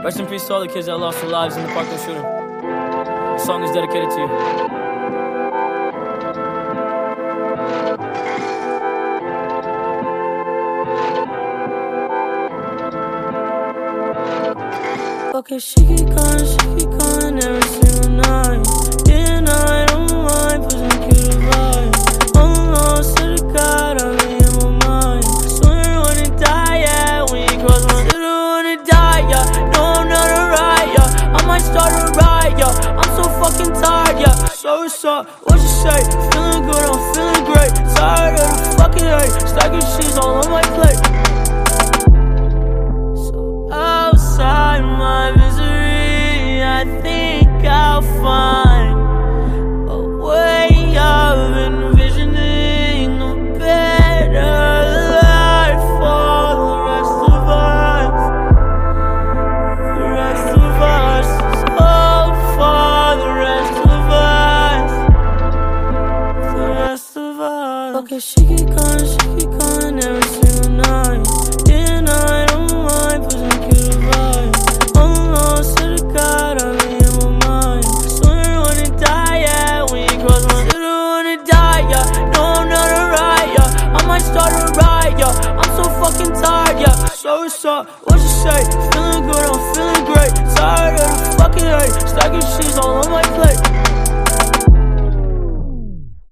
Rest in peace to all the kids that lost their lives in the Parkland shooting. This song is dedicated to you. Okay, she keep calling every single night. And I don't mind pushing you to vibe. Almost to the God, I'm in my mind. Swear I wanna die, yeah. When you cross my city, I wanna die, yeah. No, I'm not a riot, yeah. I might start a riot, yeah. I'm so fucking tired, yeah. So what's up? What you say? Feeling good, I'm feeling great. Tired of the fucking hate. Stacking cheese all on my plate. So outside my misery, I think I'll find a way of envisioning a better life for the rest of us. The rest of us. Oh, for the rest of us. The rest of us. Okay, she keep calling every single night. And I don't mind pushing you to vibe. Almost to the God, I'm in my mind. Swear I wanna die, yeah. When you cross my city, I wanna die, yeah. No, I'm not a riot, yeah. I might start a riot, yeah. I'm so fucking tired, yeah. So what's up? What you say? Feeling good, I'm feeling great. Tired of the fucking hate. Stacking cheese all on my plate.